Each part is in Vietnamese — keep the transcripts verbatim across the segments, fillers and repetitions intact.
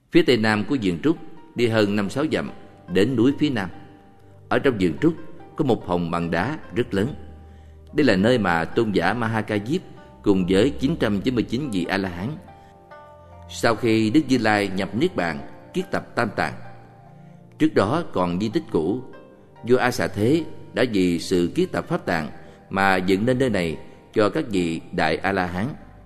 Phía tây nam của vườn trúc đi hơn năm sáu dặm đến núi phía nam. Ở trong vườn trúc có một hồng bằng đá rất lớn. Đây là nơi mà tôn giả Ma Ha Ca Diếp cùng với chín trăm chín mươi chín vị A-la-hán sau khi Đức Như Lai nhập niết bàn kiết tập tam tạng. Trước đó còn di tích cũ, vua A Xà Thế đã vì sự kiết tập pháp tạng mà dựng nên nơi này cho các vị đại A-la-hán.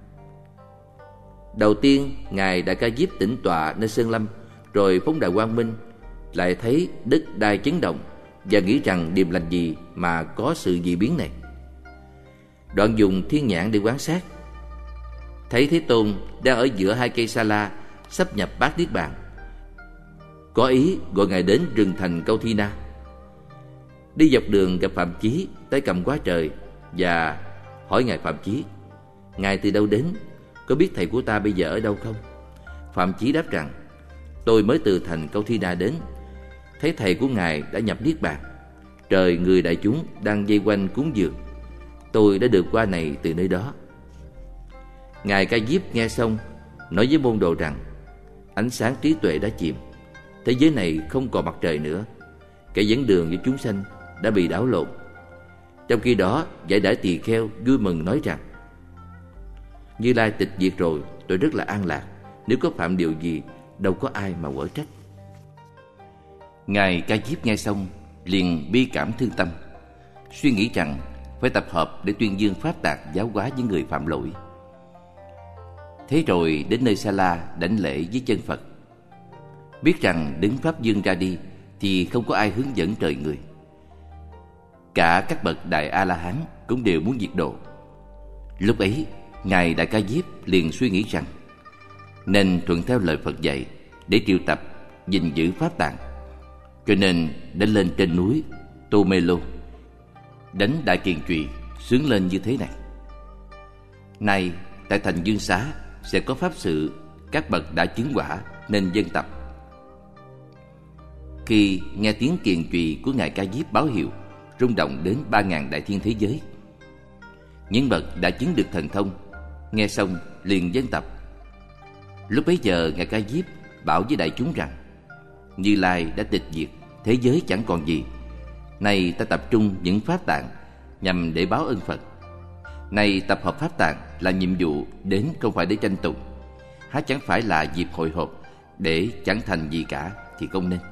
Đầu tiên, ngài Đại Ca Diếp tĩnh tọa nơi sơn lâm, rồi phóng đại quang minh, lại thấy đất đai chấn động và nghĩ rằng điềm lành gì mà có sự dị biến này. Đoạn dùng thiên nhãn để quan sát, thấy Thế Tôn đang ở giữa hai cây sa la sắp nhập bát niết bàn, có ý gọi ngài đến rừng thành Câu Thi Na. Đi dọc đường gặp Phạm Chí tay cầm quá trời và hỏi ngài Phạm Chí: ngài từ đâu đến, có biết thầy của ta bây giờ ở đâu không? Phạm Chí đáp rằng: tôi mới từ thành Câu Thi Na đến, thấy thầy của ngài đã nhập niết bàn, trời người đại chúng đang vây quanh cúng dường, tôi đã được qua này từ nơi đó. Ngài Ca Diếp nghe xong nói với môn đồ rằng: ánh sáng trí tuệ đã chìm, thế giới này không còn mặt trời nữa, kẻ dẫn đường cho chúng sanh đã bị đảo lộn. Trong khi đó, Giải Đãi Tỳ Kheo vui mừng nói rằng: Như Lai tịch diệt rồi, tôi rất là an lạc, nếu có phạm điều gì đâu có ai mà quở trách. Ngài Ca Diếp nghe xong liền bi cảm thương tâm, suy nghĩ rằng phải tập hợp để tuyên dương pháp tạng giáo hóa với người phạm lỗi. Thế rồi đến nơi Sa La đảnh lễ với chân Phật, biết rằng đứng pháp dương ra đi thì không có ai hướng dẫn trời người. Cả các bậc đại A-la-hán cũng đều muốn diệt độ. Lúc ấy, ngài Đại Ca Diếp liền suy nghĩ rằng nên thuận theo lời Phật dạy để triệu tập gìn giữ pháp tạng, cho nên đã lên trên núi Tô Mê Lô đánh đại kiền trùy sướng lên như thế này: nay tại thành Dương Xá sẽ có pháp sự các bậc đã chứng quả nên dân tập. Khi nghe tiếng kiền trùy của ngài Ca Diếp báo hiệu, rung động đến ba ngàn đại thiên thế giới. Những bậc đã chứng được thần thông nghe xong liền dân tập. Lúc bấy giờ ngài Ca Diếp bảo với đại chúng rằng: Như Lai đã tịch diệt, thế giới chẳng còn gì. Này ta tập trung những pháp tạng nhằm để báo ơn Phật. Này tập hợp pháp tạng là nhiệm vụ đến không phải để tranh tụng, há chẳng phải là dịp hội họp để chẳng thành gì cả thì không nên.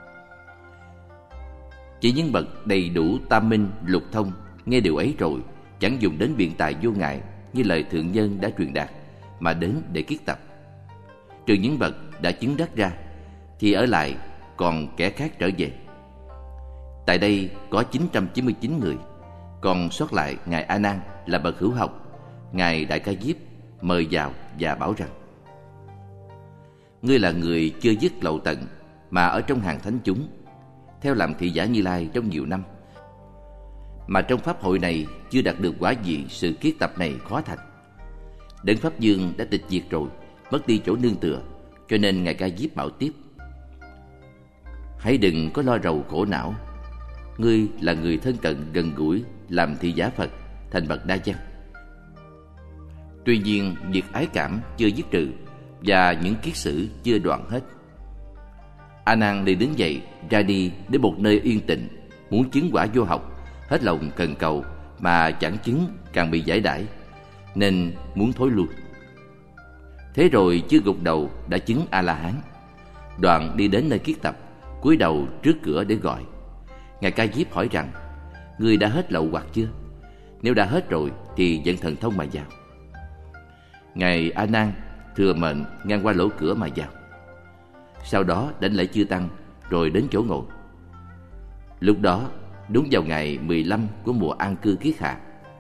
Chỉ những bậc đầy đủ tam minh lục thông nghe điều ấy rồi chẳng dùng đến biện tài vô ngại như lời thượng nhân đã truyền đạt mà đến để kiết tập. Trừ những bậc đã chứng đắc ra thì ở lại còn kẻ khác trở về. Tại đây có chín trăm chín mươi chín người, còn sót lại ngài A Nan là bậc hữu học. Ngài Đại Ca Diếp mời vào và bảo rằng: ngươi là người chưa dứt lậu tận mà ở trong hàng thánh chúng, theo làm thị giả Như Lai trong nhiều năm, mà trong pháp hội này chưa đạt được quả gì sự kiết tập này khó thành. Đấng Pháp Dương đã tịch diệt rồi, mất đi chỗ nương tựa, cho nên ngài Ca Diếp bảo tiếp: hãy đừng có lo rầu khổ não. Ngươi là người thân cận gần gũi làm thị giả Phật, thành bậc đa văn. Tuy nhiên việc ái cảm chưa dứt trừ và những kiết sử chưa đoạn hết. A Nan liền đứng dậy ra đi đến một nơi yên tĩnh, muốn chứng quả vô học, hết lòng cần cầu mà chẳng chứng càng bị giải đãi, nên muốn thối lui. Thế rồi chưa gục đầu đã chứng A La Hán. Đoạn đi đến nơi kiết tập, cúi đầu trước cửa để gọi. Ngài Ca Diếp hỏi rằng: ngươi đã hết lậu hoặc chưa? Nếu đã hết rồi thì dẫn thần thông mà vào. Ngài A Nan thừa mệnh ngang qua lỗ cửa mà vào. Sau đó đảnh lễ chư tăng rồi đến chỗ ngồi. Lúc đó đúng vào ngày mười lăm của mùa an cư kiết hạ.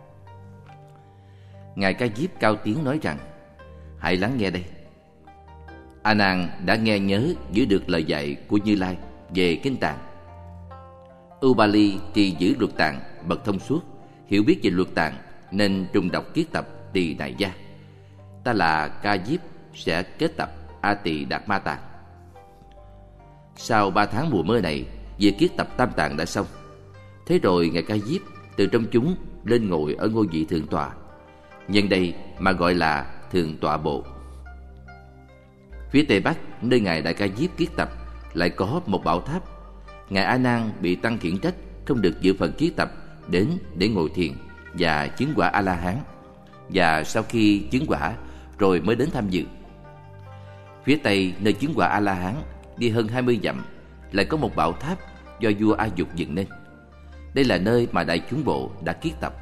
Ngài Ca Diếp cao tiếng nói rằng: hãy lắng nghe đây. A Nan đã nghe nhớ giữ được lời dạy của Như Lai về kinh tạng. Ubali trì giữ luật tạng, bậc thông suốt, hiểu biết về luật tạng nên trùng đọc kiết tập Tỳ Nại Gia. Ta là Ca Diếp sẽ kết tập A Tỳ Đạt Ma Tạng. Sau ba tháng mùa mưa này, việc kiết tập tam tạng đã xong. Thế rồi ngài Ca Diếp từ trong chúng lên ngồi ở ngôi vị thượng tọa, nhân đây mà gọi là thượng tọa bộ. Phía tây bắc, nơi ngài Đại Ca Diếp kiết tập, lại có một bảo tháp. Ngài A Nan bị tăng khiển trách không được dự phần kiết tập đến để ngồi thiền và chứng quả A La Hán, và sau khi chứng quả rồi mới đến tham dự. Phía tây, nơi chứng quả A La Hán, đi hơn hai mươi dặm, lại có một bảo tháp do vua A Dục dựng nên. Đây là nơi mà đại chúng bộ đã kiết tập.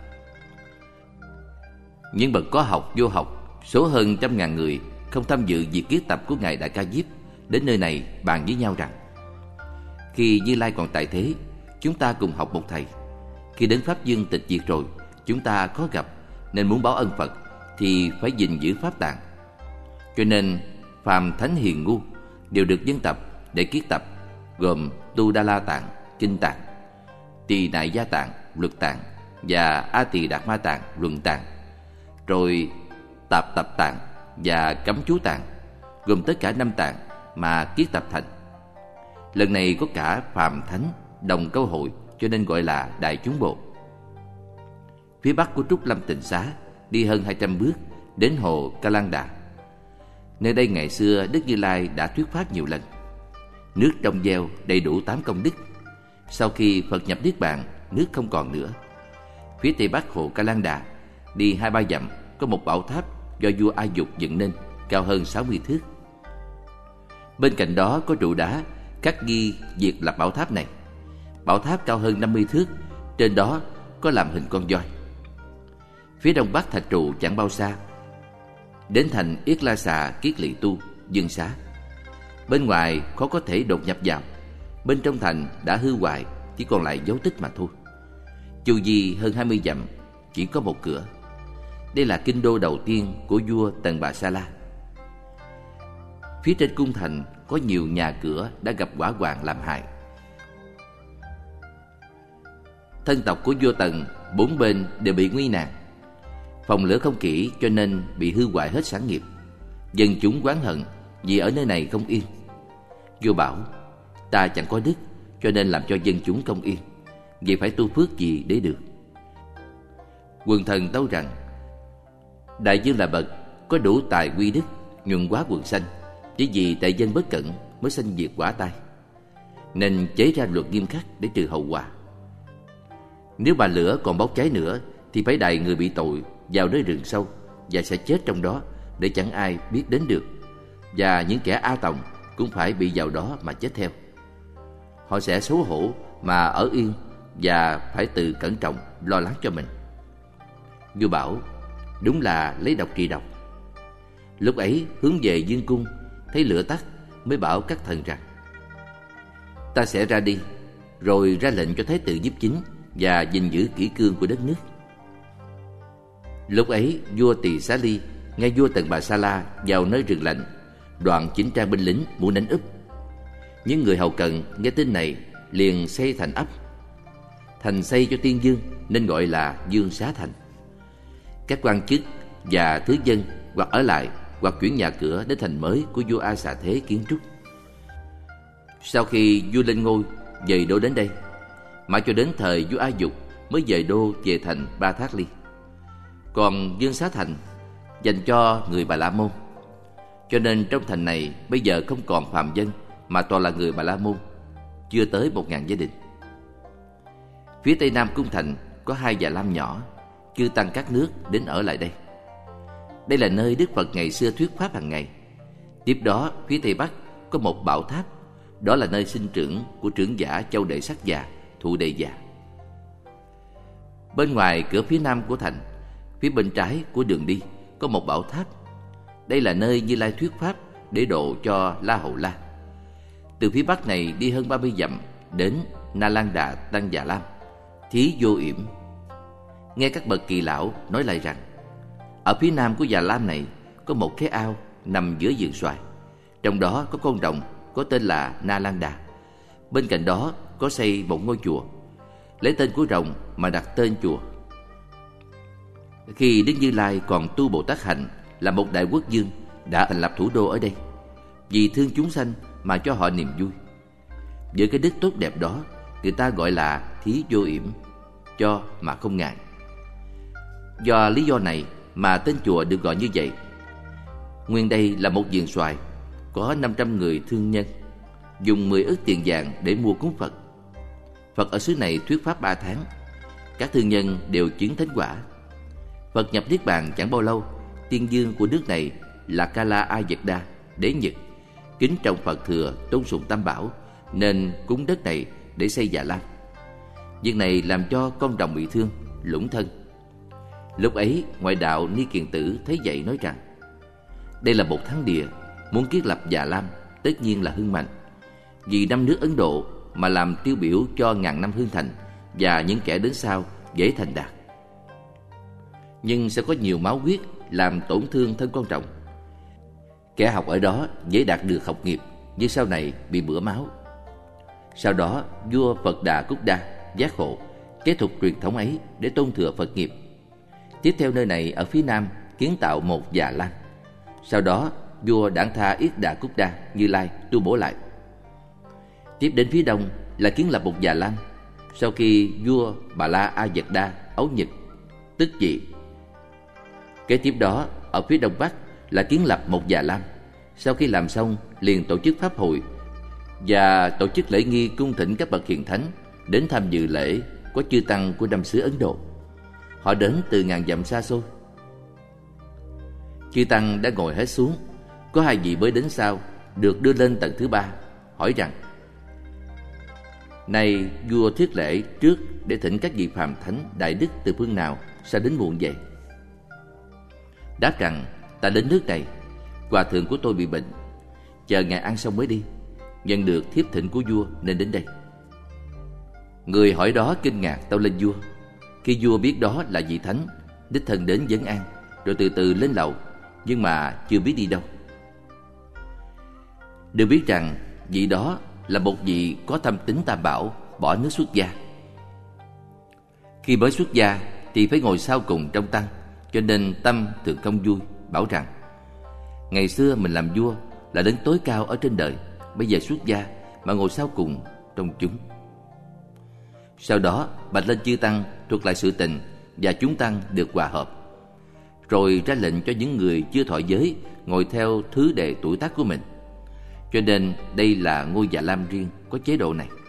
Những bậc có học vô học, số hơn trăm ngàn người không tham dự việc kiết tập của ngài Đại Ca Diếp, đến nơi này bàn với nhau rằng: khi Như Lai còn tại thế, chúng ta cùng học một thầy. Khi đến Pháp Dương tịch diệt rồi, chúng ta có gặp, nên muốn báo ân Phật thì phải gìn giữ Pháp Tạng. Cho nên phàm thánh hiền ngu đều được dân tập để kiết tập, gồm Tu Đa La Tạng, Kinh Tạng, Tỳ Nại Gia Tạng, Luật Tạng và A Tỳ Đạt Ma Tạng, Luận Tạng, rồi Tạp Tập Tạng và Cấm Chú Tạng, gồm tất cả năm tạng mà kiết tập thành. Lần này có cả phàm thánh đồng câu hội, cho nên gọi là đại chúng bộ. Phía bắc của Trúc Lâm Tịnh Xá, đi hơn hai trăm bước đến hồ Ca Lan Đà. Nơi đây ngày xưa Đức Như Lai đã thuyết pháp nhiều lần. Nước trong veo đầy đủ tám công đức. Sau khi Phật nhập Niết Bàn, nước không còn nữa. Phía tây bắc hồ Ca Lan Đà, đi hai ba dặm, có một bảo tháp do vua A Dục dựng nên, cao hơn sáu mươi thước. Bên cạnh đó có trụ đá khắc ghi việc lập bảo tháp này. Bảo tháp cao hơn năm mươi thước, trên đó có làm hình con voi. Phía đông bắc thạch trụ chẳng bao xa, đến thành Yết La Xà Kiết Lỵ Tu, Dương Xá. Bên ngoài khó có thể đột nhập vào, bên trong thành đã hư hoại, chỉ còn lại dấu tích mà thôi. Chu vi hơn hai mươi dặm, chỉ có một cửa. Đây là kinh đô đầu tiên của vua Tần Bà Sa La. Phía trên cung thành có nhiều nhà cửa đã gặp hỏa hoạn làm hại. Thân tộc của vua Tần bốn bên đều bị nguy nạn. Phòng lửa không kỹ cho nên bị hư hoại hết sản nghiệp. Dân chúng oán hận vì ở nơi này không yên. Vua bảo: ta chẳng có đức, cho nên làm cho dân chúng không yên. Vì phải tu phước gì để được. Quần thần tâu rằng: đại vương là bậc có đủ tài quy đức, nhuần hóa quần sanh, chỉ vì tại dân bất cẩn mới sanh diệt quả tai, nên chế ra luật nghiêm khắc để trừ hậu quả. Nếu mà lửa còn bốc cháy nữa thì phải đày người bị tội vào nơi rừng sâu và sẽ chết trong đó, để chẳng ai biết đến được. Và những kẻ A Tòng cũng phải bị vào đó mà chết theo. Họ sẽ xấu hổ mà ở yên và phải tự cẩn trọng lo lắng cho mình. Vua bảo: đúng là lấy độc trị độc. Lúc ấy hướng về dương cung, thấy lửa tắt, mới bảo các thần rằng: ta sẽ ra đi, rồi ra lệnh cho Thái tử Nhiếp Chính và gìn giữ kỷ cương của đất nước. Lúc ấy vua Tỳ Xá Ly nghe vua Tần Bà Sa La vào nơi rừng lạnh, đoàn chỉnh trang binh lính muốn đánh úp. Những người hầu cận nghe tin này liền xây thành ấp. Thành xây cho tiên dương nên gọi là Dương Xá Thành. Các quan chức và thứ dân hoặc ở lại hoặc chuyển nhà cửa đến thành mới của vua A Xà Thế kiến trúc. Sau khi vua lên ngôi dời đô đến đây, mãi cho đến thời vua A Dục mới dời đô về thành Ba Thát Ly. Còn Dương Xá Thành dành cho người Bà La Môn, cho nên trong thành này bây giờ không còn phàm dân mà toàn là người Bà La Môn, chưa tới một ngàn gia đình. Phía tây nam cung thành có hai già lam nhỏ, chư tăng các nước đến ở lại đây. Đây là nơi Đức Phật ngày xưa thuyết pháp hàng ngày. Tiếp đó phía tây bắc có một bảo tháp, đó là nơi sinh trưởng của trưởng giả Châu Đệ Sắc Già, Thụ Đề Già. Bên ngoài cửa phía nam của thành, phía bên trái của đường đi có một bảo tháp. Đây là nơi Như Lai thuyết pháp để độ cho La Hầu La. Từ phía bắc này đi hơn ba mươi dặm đến Na Lan Đà Tăng Già Lam, Thí Vô Yểm. Nghe các bậc kỳ lão nói lại rằng, ở phía nam của Già Lam này có một cái ao nằm giữa vườn xoài. Trong đó có con rồng có tên là Na Lan Đà. Bên cạnh đó có xây một ngôi chùa, lấy tên của rồng mà đặt tên chùa. Khi Đức Như Lai còn tu Bồ Tát Hạnh là một đại quốc vương, đã thành lập thủ đô ở đây, vì thương chúng sanh mà cho họ niềm vui. Với cái đức tốt đẹp đó, người ta gọi là Thí Vô Yểm, cho mà không ngại. Do lý do này mà tên chùa được gọi như vậy. Nguyên đây là một vườn xoài, có năm trăm người thương nhân dùng mười ức tiền vàng để mua cúng Phật. Phật ở xứ này thuyết pháp ba tháng, các thương nhân đều chứng thánh quả. Phật nhập niết bàn chẳng bao lâu, tiên dương của nước này là Kala Ayatda, đế Nhật, kính trọng Phật thừa, tôn sùng Tam Bảo, nên cúng đất này để xây Già Lam. Việc này làm cho con rồng bị thương, lũng thân. Lúc ấy, ngoại đạo Ni Kiền Tử thấy vậy nói rằng: đây là một thắng địa, muốn kiến lập Già Lam tất nhiên là hưng mạnh. Vì năm nước Ấn Độ mà làm tiêu biểu cho ngàn năm hưng thành, và những kẻ đến sau dễ thành đạt. Nhưng sẽ có nhiều máu huyết làm tổn thương thân con rồng. Kẻ học ở đó dễ đạt được học nghiệp, nhưng sau này bị bữa máu. Sau đó vua Phật Đà Cúc Đa giác ngộ, kế tục truyền thống ấy để tôn thừa Phật nghiệp. Tiếp theo nơi này ở phía nam kiến tạo một Già Lam. Sau đó vua Đản Tha Yết Đà Cúc Đa Như Lai tu bổ lại. Tiếp đến phía đông là kiến lập một Già Lam. Sau khi vua Bà La A Dật Đa Ấu Nhật tức vị. Kế tiếp đó ở phía đông bắc là kiến lập một Già Lam. Sau khi làm xong liền tổ chức pháp hội và tổ chức lễ nghi cung thỉnh các bậc hiền thánh đến tham dự lễ có chư tăng của năm xứ Ấn Độ. Họ đến từ ngàn dặm xa xôi. Chư tăng đã ngồi hết xuống. Có hai vị mới đến sau được đưa lên tầng thứ ba, hỏi rằng: này vua thiết lễ trước để thỉnh các vị phàm thánh đại đức từ phương nào sao đến muộn vậy? Đáp rằng: ta đến nước này, hòa thượng của tôi bị bệnh, chờ ngài ăn xong mới đi. Nhận được thiếp thỉnh của vua nên đến đây. Người hỏi đó kinh ngạc tâu lên vua. Khi vua biết đó là vị thánh, đích thân đến vấn an, rồi từ từ lên lầu, nhưng mà chưa biết đi đâu. Được biết rằng vị đó là một vị có thâm tín Tam Bảo, bỏ nước xuất gia. Khi mới xuất gia thì phải ngồi sau cùng trong tăng, cho nên tâm thường không vui, bảo rằng: ngày xưa mình làm vua là đến tối cao ở trên đời, bây giờ xuất gia mà ngồi sau cùng trong chúng. Sau đó bạch lên chư tăng thuật lại sự tình, và chúng tăng được hòa hợp, rồi ra lệnh cho những người chưa thọ giới ngồi theo thứ đệ tuổi tác của mình. Cho nên đây là ngôi Già Lam riêng có chế độ này.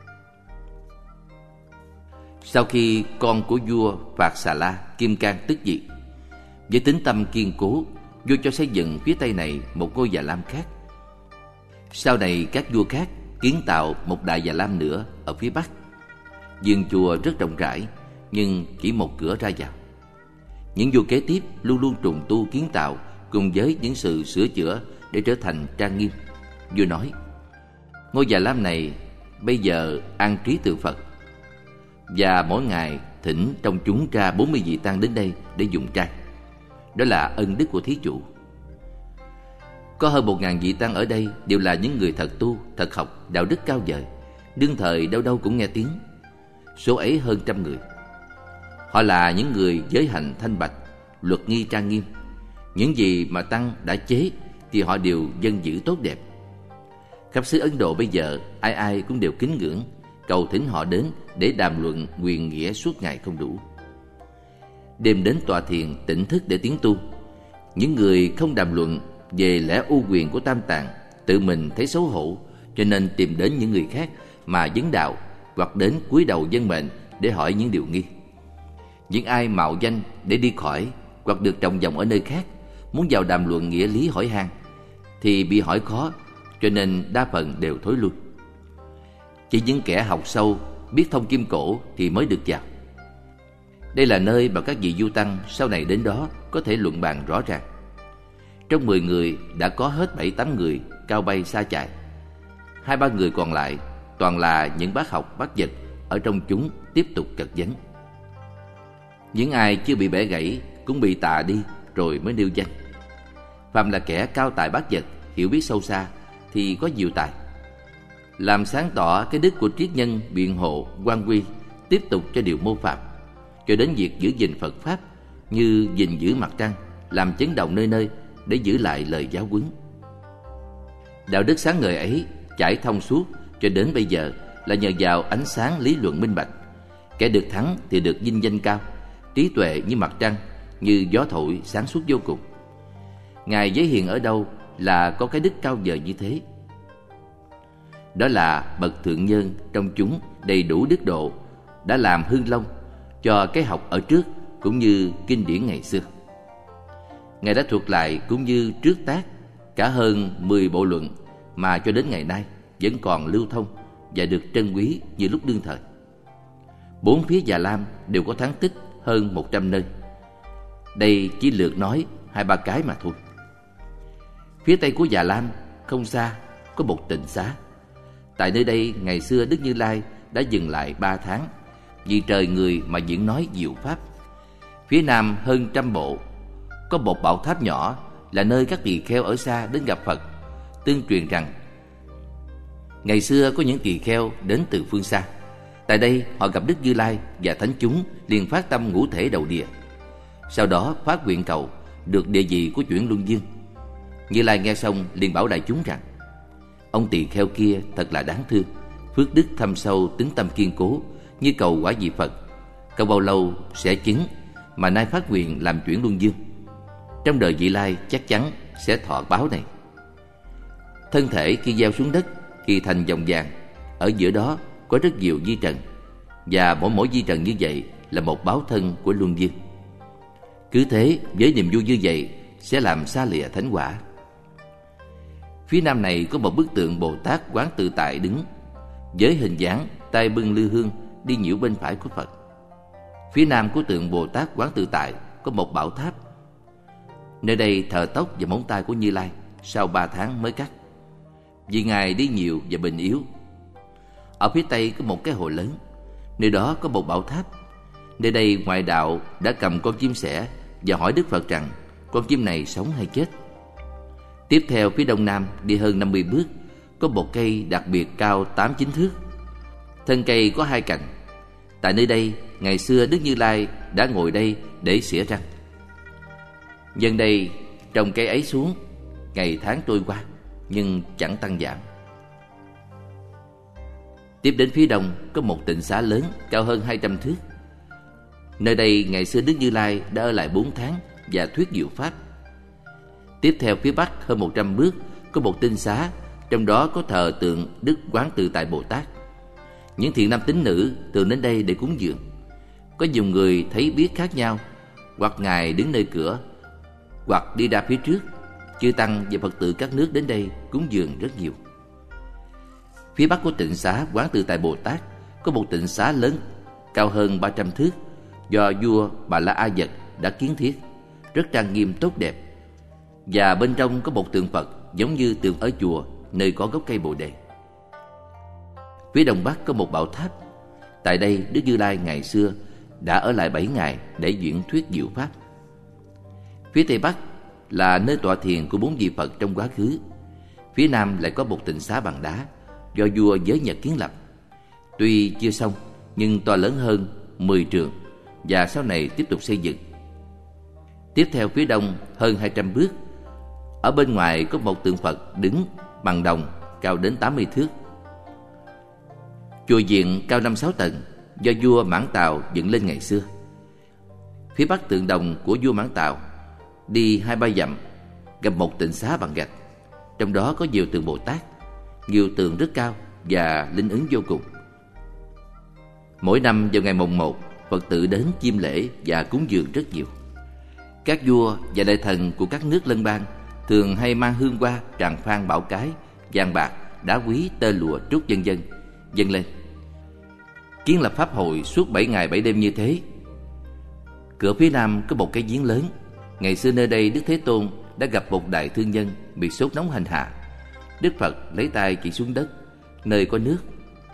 Sau khi con của vua Phạt Xà La Kim Cang tức vị, với tính tâm kiên cố, vua cho xây dựng phía tây này một ngôi Già Lam khác. Sau này các vua khác kiến tạo một đại Già Lam nữa ở phía bắc. Vườn chùa rất rộng rãi, nhưng chỉ một cửa ra vào. Những vua kế tiếp luôn luôn trùng tu kiến tạo cùng với những sự sửa chữa để trở thành trang nghiêm. Vua nói: ngôi Già Lam này bây giờ an trí tượng Phật, và mỗi ngày thỉnh trong chúng ra bốn mươi vị tăng đến đây để dùng trai. Đó là ân đức của thí chủ. Có hơn một ngàn vị tăng ở đây đều là những người thật tu, thật học, đạo đức cao vời, đương thời đâu đâu cũng nghe tiếng. Số ấy hơn trăm người. Họ là những người giới hạnh thanh bạch, luật nghi trang nghiêm. Những gì mà tăng đã chế thì họ đều dân giữ tốt đẹp. Khắp xứ Ấn Độ bây giờ ai ai cũng đều kính ngưỡng, cầu thỉnh họ đến để đàm luận quyền nghĩa suốt ngày không đủ. Đêm đến tọa thiền tỉnh thức để tiến tu. Những người không đàm luận về lẽ ưu quyền của Tam Tạng tự mình thấy xấu hổ, cho nên tìm đến những người khác mà vấn đạo, hoặc đến cúi đầu vâng mệnh để hỏi những điều nghi. Những ai mạo danh để đi khỏi, hoặc được trồng vòng ở nơi khác, muốn vào đàm luận nghĩa lý hỏi han thì bị hỏi khó, cho nên đa phần đều thối lui. Chỉ những kẻ học sâu, biết thông kim cổ thì mới được vào. Đây là nơi mà các vị du tăng sau này đến đó có thể luận bàn rõ ràng. Trong mười người đã có hết bảy tám người cao bay xa chạy. Hai ba người còn lại toàn là những bác học bác vật ở trong chúng tiếp tục cật vấn. Những ai chưa bị bẻ gãy cũng bị tà đi rồi mới nêu danh. Phàm là kẻ cao tài bác vật, hiểu biết sâu xa thì có nhiều tài, làm sáng tỏ cái đức của triết nhân biện hộ quan quy, tiếp tục cho điều mô phạm, cho đến việc giữ gìn Phật pháp như gìn giữ mặt trăng, làm chấn động nơi nơi để giữ lại lời giáo huấn. Đạo đức sáng ngời ấy chảy thông suốt cho đến bây giờ là nhờ vào ánh sáng lý luận minh bạch. Kẻ được thắng thì được vinh danh cao, trí tuệ như mặt trăng, như gió thổi sáng suốt vô cùng. Ngài giới hiền ở đâu là có cái đức cao vời như thế. Đó là bậc thượng nhân trong chúng đầy đủ đức độ đã làm hưng long cho cái học ở trước cũng như kinh điển ngày xưa. Ngài đã thuật lại cũng như trước tác cả hơn mười bộ luận mà cho đến ngày nay vẫn còn lưu thông và được trân quý như lúc đương thời. Bốn phía Già Lam đều có thắng tích hơn một trăm nơi. Đây chỉ lược nói hai ba cái mà thôi. Phía tây của Già Lam không xa có một tịnh xá. Tại nơi đây ngày xưa Đức Như Lai đã dừng lại ba tháng vì trời người mà diễn nói diệu pháp. Phía nam hơn trăm bộ có một bảo tháp nhỏ là nơi các tỳ kheo ở xa đến gặp Phật, tương truyền rằng ngày xưa có những tỳ kheo đến từ phương xa. Tại đây họ gặp Đức Như Lai và thánh chúng liền phát tâm ngũ thể đầu địa. Sau đó phát nguyện cầu được địa vị của chuyển luân dương. Như Lai nghe xong liền bảo đại chúng rằng: ông tỳ kheo kia thật là đáng thương, phước đức thâm sâu, tính tâm kiên cố, như cầu quả vị Phật, cầu bao lâu sẽ chứng, mà nay phát nguyện làm chuyển luân dương. Trong đời vị lai chắc chắn sẽ thọ báo này. Thân thể khi gieo xuống đất thì thành vòng vàng, ở giữa đó có rất nhiều vi trần, và mỗi mỗi vi trần như vậy là một báo thân của luân dương. Cứ thế với niềm vui như vậy sẽ làm xa lìa thánh quả. Phía nam này có một bức tượng Bồ Tát Quán Tự Tại đứng với hình dáng tay bưng lư hương đi nhiễu bên phải của Phật. Phía nam của tượng Bồ Tát Quán Tự Tại có một bảo tháp. Nơi đây thờ tóc và móng tay của Như Lai sau ba tháng mới cắt, vì Ngài đi nhiều và bệnh yếu. Ở phía tây có một cái hồ lớn, nơi đó có một bảo tháp. Nơi đây ngoại đạo đã cầm con chim sẻ và hỏi Đức Phật rằng con chim này sống hay chết. Tiếp theo phía đông nam đi hơn năm mươi bước có một cây đặc biệt cao tám chín thước. Thân cây có hai cành. Tại nơi đây ngày xưa Đức Như Lai đã ngồi đây để xỉa răng. Nhân đây trồng cây ấy xuống, ngày tháng trôi qua nhưng chẳng tăng giảm. Tiếp đến phía đông có một tịnh xá lớn cao hơn hai trăm thước. Nơi đây ngày xưa Đức Như Lai đã ở lại bốn tháng và thuyết diệu pháp. Tiếp theo phía bắc hơn một trăm bước có một tinh xá, trong đó có thờ tượng Đức Quán Tự Tại Bồ Tát. Những thiện nam tín nữ thường đến đây để cúng dường. Có nhiều người thấy biết khác nhau, hoặc Ngài đứng nơi cửa, hoặc đi ra phía trước. Chư tăng và Phật tử các nước đến đây cúng dường rất nhiều. Phía bắc của tịnh xá Quán Tự Tại Bồ Tát có một tịnh xá lớn cao hơn ba trăm thước do vua Bà La A Dật đã kiến thiết, rất trang nghiêm tốt đẹp. Và bên trong có một tượng Phật giống như tượng ở chùa nơi có gốc cây Bồ Đề. Phía đông bắc có một bảo tháp. Tại đây Đức Như Lai ngày xưa đã ở lại bảy ngày để diễn thuyết diệu pháp. Phía tây bắc là nơi tọa thiền của bốn vị Phật trong quá khứ. Phía nam lại có một tịnh xá bằng đá do vua Giới Nhật kiến lập. Tuy chưa xong nhưng to lớn hơn mười trượng và sau này tiếp tục xây dựng. Tiếp theo phía đông hơn hai trăm bước, ở bên ngoài có một tượng Phật đứng bằng đồng cao đến tám mươi thước. Chùa viện cao năm sáu tầng do vua Mãn Tào dựng lên ngày xưa. Phía bắc tượng đồng của vua Mãn Tào đi hai ba dặm gặp một tịnh xá bằng gạch. Trong đó có nhiều tượng Bồ Tát, nhiều tượng rất cao và linh ứng vô cùng. Mỗi năm vào ngày mồng một, Phật tử đến chiêm lễ và cúng dường rất nhiều. Các vua và đại thần của các nước lân bang thường hay mang hương hoa, tràng phan, bảo cái, vàng bạc, đá quý, tơ lụa, trúc vân vân dâng lên, kiến lập pháp hội suốt bảy ngày bảy đêm như thế. Cửa phía nam có một cái giếng lớn. Ngày xưa nơi đây Đức Thế Tôn đã gặp một đại thương nhân bị sốt nóng hành hạ. Đức Phật lấy tay chỉ xuống đất nơi có nước.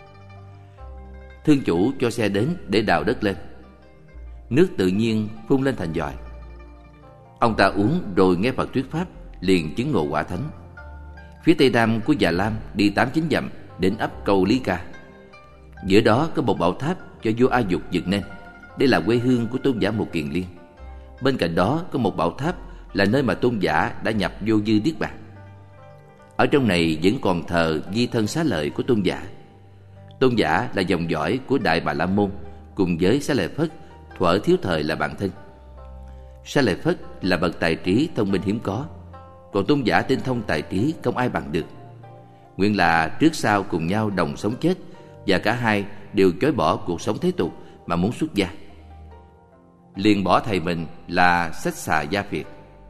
Thương chủ cho xe đến để đào đất lên. Nước tự nhiên phun lên thành giòi. Ông ta uống rồi nghe Phật thuyết pháp, liền chứng ngộ quả thánh. Phía tây nam của Già Lam đi tám chín dặm đến ấp Cầu Lý Ca. Giữa đó có một bảo tháp cho vua A Dục dựng nên. Đây là quê hương của tôn giả Một Kiền Liên. Bên cạnh đó có một bảo tháp là nơi mà tôn giả đã nhập vô dư niết bàn. Ở trong này vẫn còn thờ di thân xá lợi của tôn giả. Tôn giả là dòng dõi của Đại Bà La Môn cùng với Xá Lợi Phất, thuở thiếu thời là bạn thân. Xá Lợi Phất là bậc tài trí thông minh hiếm có. còn tôn giả tinh thông tài trí không ai bằng được. Nguyện là trước sau cùng nhau đồng sống chết, và cả hai đều chối bỏ cuộc sống thế tục mà muốn xuất gia. Liền bỏ thầy mình là Xách Xà Gia Việt.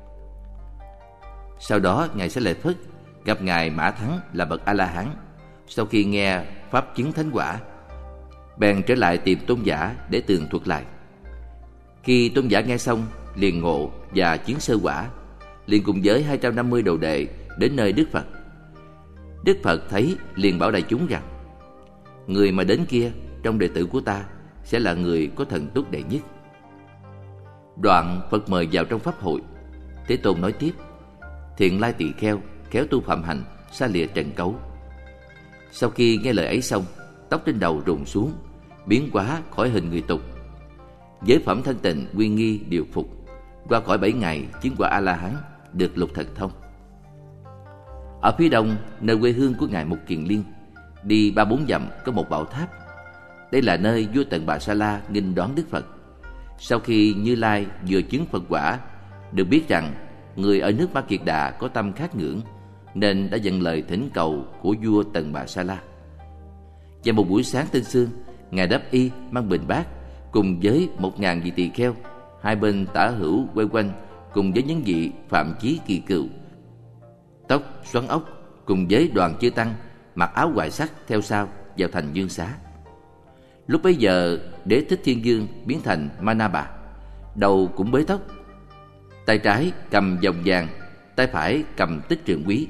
Sau đó ngài Xá Lợi Phất gặp ngài Mã Thắng là bậc A La Hán. Sau khi nghe pháp chứng thánh quả, bèn trở lại tìm tôn giả để tường thuật lại. Khi tôn giả nghe xong, liền ngộ và chứng sơ quả, liền cùng với hai trăm năm mươi đồ đệ đến nơi Đức Phật. Đức Phật thấy liền bảo đại chúng rằng: người mà đến kia trong đệ tử của ta sẽ là người có thần túc đệ nhất. Đoạn Phật mời vào trong pháp hội. Thế Tôn nói tiếp: Thiện Lai Tỳ Kheo khéo tu phạm hành, xa lìa trần cấu. Sau khi nghe lời ấy xong, tóc trên đầu rụng xuống, biến hóa khỏi hình người tục. Giới phẩm thanh tịnh uy nghi điều phục, qua khỏi bảy ngày chứng quả A La Hán, được lục thần thông. Ở phía đông, nơi quê hương của ngài Mục Kiền Liên, đi ba bốn dặm có một bảo tháp. Đây là nơi vua Tần Bà Sa La nghinh đón Đức Phật. Sau khi Như Lai vừa chứng Phật quả, được biết rằng người ở nước Ma Kiệt Đà có tâm khát ngưỡng, nên đã dâng lời thỉnh cầu của vua Tần Bà Sa La. Vào một buổi sáng tinh sương, ngài Đáp Y mang bình bát cùng với một ngàn vị tỳ kheo, hai bên tả hữu quay quanh, cùng với những vị phạm chí kỳ cựu, tóc xoắn ốc, cùng với đoàn chư tăng mặc áo hoài sắc theo sau vào thành Dương Xá. Lúc bấy giờ, Đế Thích Thiên Vương biến thành Ma Na Bà, đầu cũng bới tóc, tay trái cầm vòng vàng, tay phải cầm tích trường quý,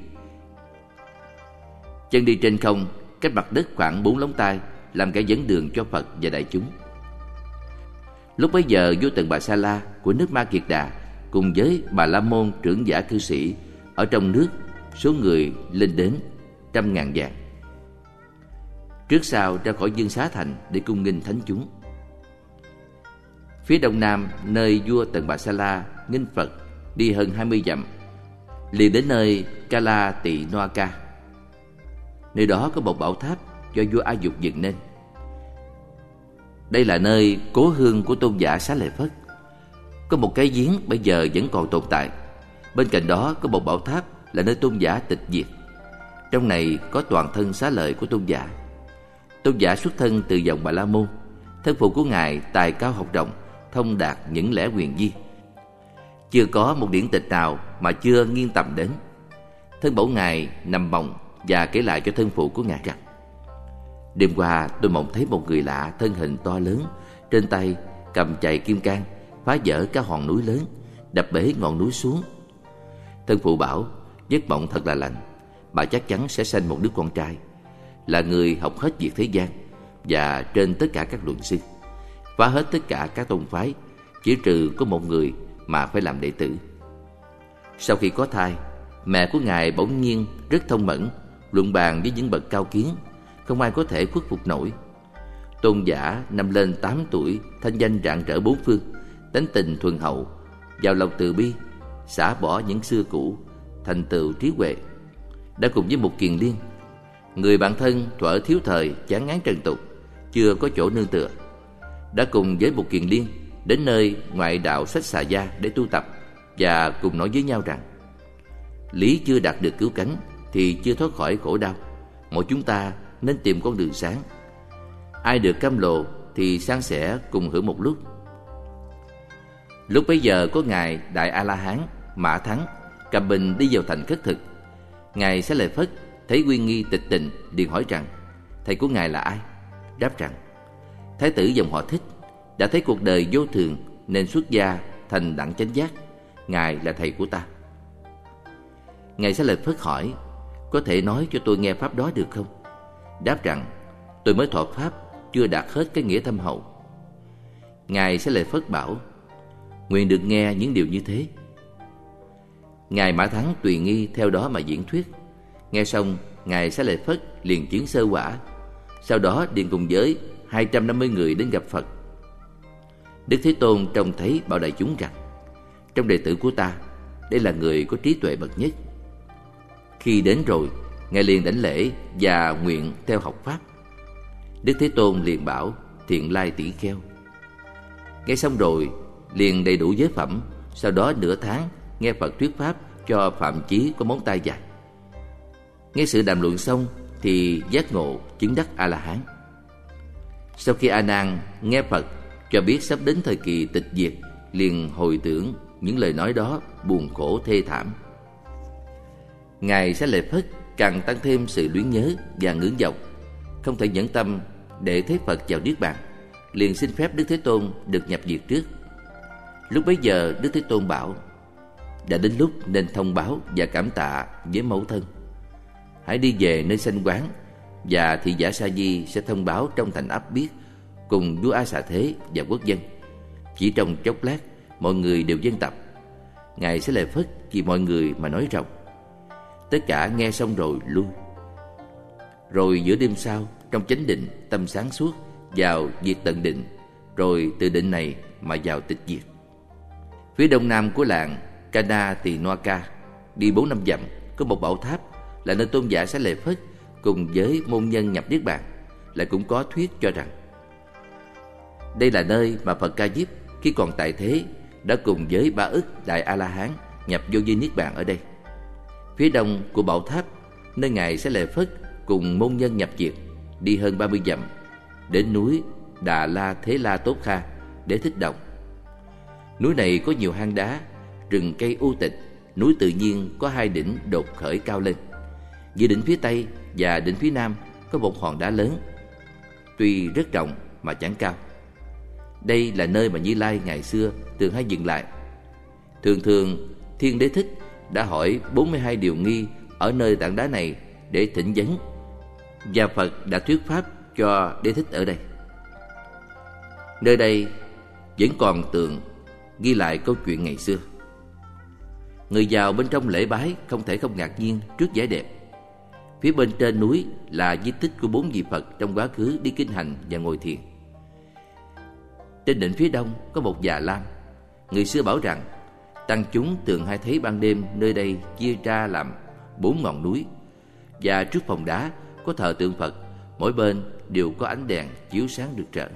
chân đi trên không, cách mặt đất khoảng bốn lóng tay, làm kẻ dẫn đường cho Phật và đại chúng. Lúc bấy giờ, vua Tần Bà Sa La của nước Ma Kiệt Đà cùng với Bà La Môn trưởng giả cư sĩ ở trong nước, số người lên đến trăm ngàn vạn. Trước sau ra khỏi Dương Xá thành để cung nghinh thánh chúng. Phía đông nam, nơi vua Tần Bà Sa La nghinh Phật đi hơn hai mươi dặm, liền đến nơi Kala Tị Noa Ca. Nơi đó có một bảo tháp do vua A Dục dựng nên. Đây là nơi cố hương của tôn giả Xá Lợi Phất. Có một cái giếng bây giờ vẫn còn tồn tại. Bên cạnh đó có một bảo tháp là nơi tôn giả tịch diệt. Trong này có toàn thân xá lợi của tôn giả. Tôn giả xuất thân từ dòng Bà La Môn. Thân phụ của ngài tài cao học rộng, thông đạt những lẽ huyền vi. Chưa có một điển tịch nào mà chưa nghiêng tầm đến. Thân mẫu ngài nằm mộng và kể lại cho thân phụ của ngài rằng: đêm qua tôi mộng thấy một người lạ thân hình to lớn, trên tay cầm chày kim cang, phá vỡ các hòn núi lớn, đập bể ngọn núi xuống. Thân phụ bảo giấc mộng thật là lành, bà chắc chắn sẽ sanh một đứa con trai, là người học hết việc thế gian và trên tất cả các luận sư, phá hết tất cả các tông phái, chỉ trừ có một người mà phải làm đệ tử. Sau khi có thai, mẹ của ngài bỗng nhiên rất thông mẫn, luận bàn với những bậc cao kiến, không ai có thể khuất phục nổi. Tôn giả năm lên tám tuổi, thanh danh rạng rỡ bốn phương, tánh tình thuần hậu, giàu lòng từ bi, xả bỏ những xưa cũ, thành tựu trí huệ. Đã cùng với một Kiền Liên, người bạn thân thuở thiếu thời chán ngán trần tục, chưa có chỗ nương tựa, đã cùng với một Kiền Liên đến nơi ngoại đạo Xách Xà Gia để tu tập, và cùng nói với nhau rằng: lý chưa đạt được cứu cánh thì chưa thoát khỏi khổ đau. Mỗi chúng ta nên tìm con đường sáng. Ai được cam lộ thì san sẻ cùng hưởng một lúc. Lúc bấy giờ có ngài Đại A La Hán Mã Thắng cầm bình đi vào thành khất thực. Ngài Xá Lợi Phất thấy uy nghi tịch tình, liền hỏi rằng: thầy của ngài là ai? Đáp rằng: thái tử dòng họ Thích, đã thấy cuộc đời vô thường nên xuất gia thành đẳng chánh giác. Ngài là thầy của ta. Ngài Xá Lợi Phất hỏi: có thể nói cho tôi nghe pháp đó được không? Đáp rằng: tôi mới thọ pháp, chưa đạt hết cái nghĩa thâm hậu. Ngài Xá Lợi Phất bảo: nguyện được nghe những điều như thế. Ngài Mã Thắng tùy nghi theo đó mà diễn thuyết. Nghe xong, ngài Xá Lợi Phất liền chứng sơ quả. Sau đó liền cùng với hai trăm năm mươi người đến gặp Phật. Đức Thế Tôn trông thấy bảo đại chúng rằng: trong đệ tử của ta, đây là người có trí tuệ bậc nhất. Khi đến rồi, ngài liền đảnh lễ và nguyện theo học pháp. Đức Thế Tôn liền bảo: Thiện Lai Tỷ Kheo. Nghe xong rồi, liền đầy đủ giới phẩm. Sau đó nửa tháng nghe Phật thuyết pháp cho Phạm Chí có móng tay dài. Nghe sự đàm luận xong thì giác ngộ chứng đắc A-la-hán. Sau khi A Nan nghe Phật cho biết sắp đến thời kỳ tịch diệt, liền hồi tưởng những lời nói đó buồn khổ thê thảm. Ngài Xá Lợi Phất càng tăng thêm sự luyến nhớ và ngưỡng vọng, không thể nhẫn tâm để thấy Phật vào niết bàn, liền xin phép Đức Thế Tôn được nhập diệt trước. Lúc bấy giờ Đức Thế Tôn bảo: đã đến lúc nên thông báo và cảm tạ với mẫu thân. Hãy đi về nơi sanh quán, và thị giả Sa Di sẽ thông báo trong thành ấp biết cùng vua A Xà Thế và quốc dân. Chỉ trong chốc lát, mọi người đều vâng tập. Ngài Xá Lợi Phất vì mọi người mà nói rộng. Tất cả nghe xong rồi lui. Rồi giữa đêm sau, trong chánh định, tâm sáng suốt, vào diệt tận định, rồi từ định này mà vào tịch diệt. Phía đông nam của làng Cana Tỳ Noa Ca, đi bốn năm dặm, có một bảo tháp là nơi tôn giả Xá Lợi Phất cùng với môn nhân nhập niết bàn. Lại cũng có thuyết cho rằng đây là nơi mà Phật Ca Diếp khi còn tại thế đã cùng với ba ức đại A-la-hán nhập vô vi niết bàn ở đây. Phía đông của bảo tháp, nơi ngài Xá Lợi Phất cùng môn nhân nhập diệt, đi hơn ba mươi dặm, đến núi Đà La Thế La Tốt Kha để thích động. Núi này có nhiều hang đá, rừng cây u tịch, núi tự nhiên có hai đỉnh đột khởi cao lên. Giữa đỉnh phía tây và đỉnh phía nam có một hòn đá lớn, tuy rất rộng mà chẳng cao. Đây là nơi mà Như Lai ngày xưa thường hay dừng lại. Thường thường Thiên Đế Thích đã hỏi bốn mươi hai điều nghi ở nơi tảng đá này để thỉnh vấn, và Phật đã thuyết pháp cho Đế Thích ở đây. Nơi đây vẫn còn tượng ghi lại câu chuyện ngày xưa. Người vào bên trong lễ bái không thể không ngạc nhiên trước vẻ đẹp. Phía bên trên núi là di tích của bốn vị Phật trong quá khứ đi kinh hành và ngồi thiền. Trên đỉnh phía đông có một già lam. Người xưa bảo rằng tăng chúng thường hay thấy ban đêm nơi đây chia ra làm bốn ngọn núi, và trước phòng đá có thờ tượng Phật, mỗi bên đều có ánh đèn chiếu sáng rực rỡ.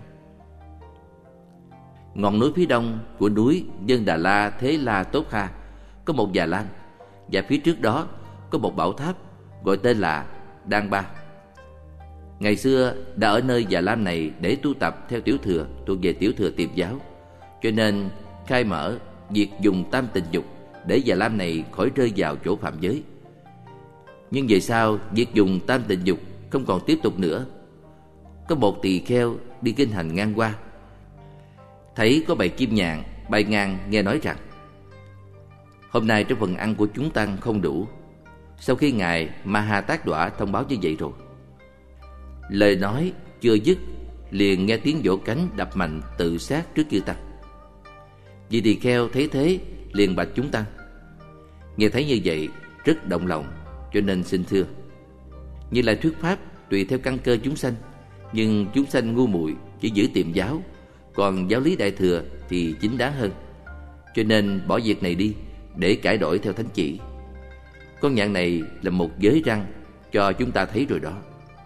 Ngọn núi phía đông của núi Nhân Đà La Thế La Tốt Kha có một già lam, và phía trước đó có một bảo tháp gọi tên là Đan Ba. Ngày xưa đã ở nơi già lam này để tu tập theo tiểu thừa thuộc về tiểu thừa tiệp giáo, cho nên khai mở việc dùng tam tình dục để già lam này khỏi rơi vào chỗ phạm giới. Nhưng về sau việc dùng tam tình dục không còn tiếp tục nữa. Có một tỳ kheo đi kinh hành ngang qua, thấy có bầy chim nhạn bay ngang, nghe nói rằng hôm nay trong phần ăn của chúng tăng không đủ. Sau khi ngài Maha Tát Đọa thông báo như vậy rồi, lời nói chưa dứt liền nghe tiếng vỗ cánh đập mạnh tự sát trước chư tăng. Vị tỳ kheo thấy thế liền bạch chúng tăng. Nghe thấy như vậy rất động lòng, cho nên xin thưa: Như Lai thuyết pháp tùy theo căn cơ chúng sanh, nhưng chúng sanh ngu muội chỉ giữ tiệm giáo, còn giáo lý đại thừa thì chính đáng hơn. Cho nên bỏ việc này đi để cải đổi theo thánh chỉ. Con nhạn này là một giới răng cho chúng ta thấy rồi đó.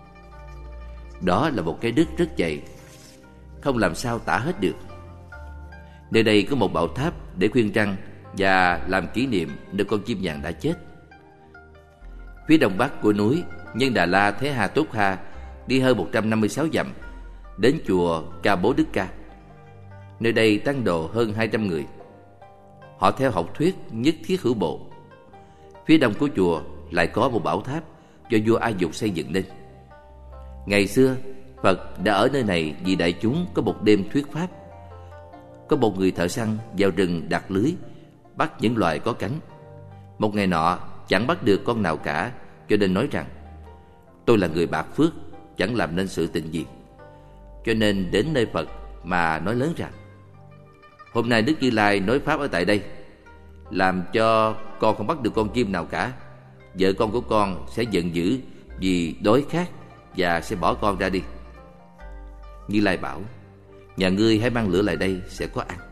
Đó là một cái đức rất dày, không làm sao tả hết được. Nơi đây có một bảo tháp để khuyên răng và làm kỷ niệm nơi con chim nhạn đã chết. Phía đông bắc của núi Nhân Đà La Thế Hà Tốt Kha đi hơn một trăm năm mươi sáu dặm, đến chùa Ca Bố Đức Ca. Nơi đây tăng đồ hơn hai trăm người. Họ theo học thuyết nhất thiết hữu bộ. Phía đông của chùa lại có một bảo tháp do vua A Dục xây dựng nên. Ngày xưa Phật đã ở nơi này vì đại chúng có một đêm thuyết pháp. Có một người thợ săn vào rừng đặt lưới bắt những loài có cánh. Một ngày nọ chẳng bắt được con nào cả, cho nên nói rằng tôi là người bạc phước, chẳng làm nên sự tình gì. Cho nên đến nơi Phật mà nói lớn rằng hôm nay Đức Như Lai nói pháp ở tại đây, làm cho con không bắt được con chim nào cả. Vợ con của con sẽ giận dữ vì đói khát và sẽ bỏ con ra đi. Như Lai bảo: nhà ngươi hãy mang lửa lại đây, sẽ có ăn.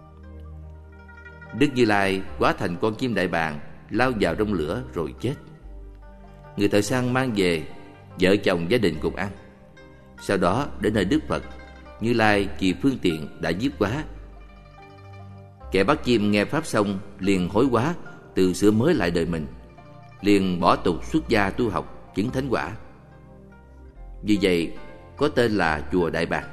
Đức Như Lai hóa thành con chim đại bàng, lao vào trong lửa rồi chết. Người thợ săn mang về, vợ chồng gia đình cùng ăn. Sau đó đến nơi Đức Phật, Như Lai vì phương tiện đã giết quá. Kẻ bắt chim nghe pháp xong liền hối quá, từ sửa mới lại đời mình, liền bỏ tục xuất gia tu học chứng thánh quả. Vì vậy có tên là chùa Đại Bàng.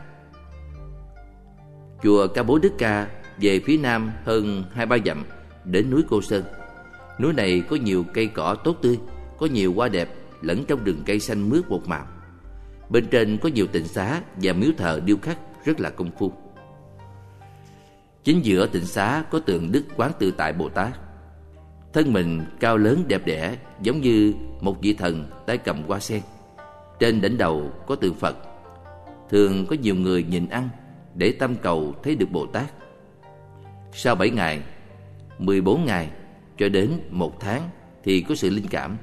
Chùa Ca Bối Đức Ca về phía nam hơn hai ba dặm đến núi Cô Sơn. Núi này có nhiều cây cỏ tốt tươi, có nhiều hoa đẹp lẫn trong rừng cây xanh mướt một màu. Bên trên có nhiều tịnh xá và miếu thờ điêu khắc rất là công phu. Chính giữa tịnh xá có tượng Đức Quán Tự Tại Bồ Tát. Thân mình cao lớn đẹp đẽ, giống như một vị thần tay cầm hoa sen. Trên đỉnh đầu có tượng Phật. Thường có nhiều người nhìn ăn để tâm cầu thấy được Bồ Tát. Sau bảy ngày, mười bốn ngày cho đến một tháng thì có sự linh cảm.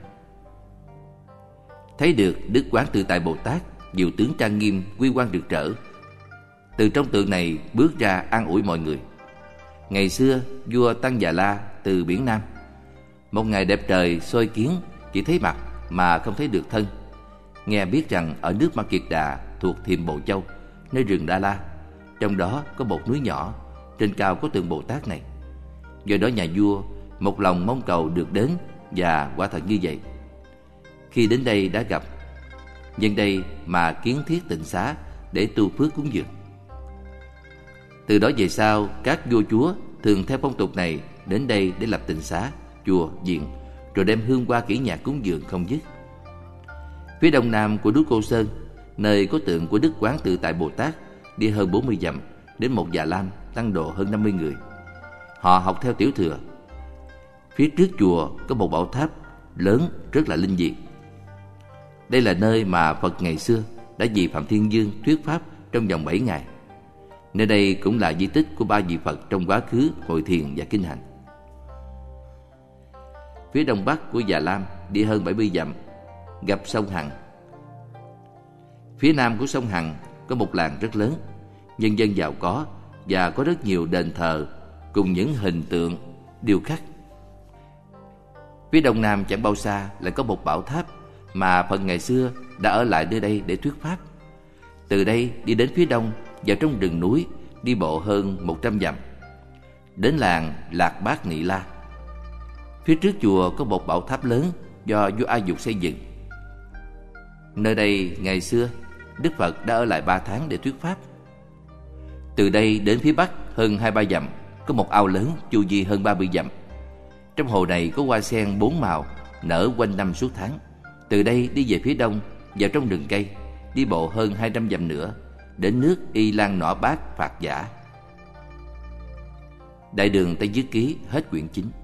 Thấy được Đức Quán Tự Tại Bồ Tát diệu tướng trang nghiêm, quy quan rực rỡ. Từ trong tượng này bước ra an ủi mọi người. Ngày xưa vua Tăng Già La từ biển Nam, một ngày đẹp trời soi kiến, chỉ thấy mặt mà không thấy được thân. Nghe biết rằng ở nước Ma Kiệt Đà thuộc Thiềm Bộ Châu, nơi rừng Đa La, trong đó có một núi nhỏ, trên cao có tượng Bồ Tát này. Do đó nhà vua một lòng mong cầu được đến, và quả thật như vậy. Khi đến đây đã gặp, nhân đây mà kiến thiết tịnh xá để tu phước cúng dường. Từ đó về sau, các vua chúa thường theo phong tục này đến đây để lập tịnh xá, chùa, viện, rồi đem hương hoa kỹ nhạc cúng dường không dứt. Phía đông nam của núi Cô Sơn, nơi có tượng của Đức Quán Tự Tại Bồ Tát, đi hơn bốn mươi dặm đến một Già Lam tăng độ hơn năm mươi người. Họ học theo Tiểu Thừa. Phía trước chùa có một bảo tháp lớn rất là linh diệu. Đây là nơi mà Phật ngày xưa đã vì Phạm Thiên Dương thuyết pháp trong vòng bảy ngày. Nơi đây cũng là di tích của ba vị Phật trong quá khứ hội thiền và kinh hành. Phía đông bắc của Già Lam đi hơn bảy mươi dặm, gặp sông Hằng. Phía nam của sông Hằng có một làng rất lớn, nhân dân giàu có và có rất nhiều đền thờ cùng những hình tượng điêu khắc. Phía đông nam chẳng bao xa lại có một bảo tháp mà Phật ngày xưa đã ở lại nơi đây để thuyết pháp. Từ đây đi đến phía đông, vào trong rừng núi, đi bộ hơn một trăm dặm, đến làng Lạc Bát Nị La. Phía trước chùa có một bảo tháp lớn do vua A Dục xây dựng. Nơi đây ngày xưa Đức Phật đã ở lại ba tháng để thuyết pháp. Từ đây đến phía bắc hơn hai ba dặm có một ao lớn chu vi hơn ba mươi dặm. Trong hồ này có hoa sen bốn màu nở quanh năm suốt tháng. Từ đây đi về phía đông, vào trong rừng cây, đi bộ hơn hai trăm dặm nữa, đến nước Y Lan Nỏ Bát Phạt Giả. Đại đường Tây Nhất Ký hết quyển chín.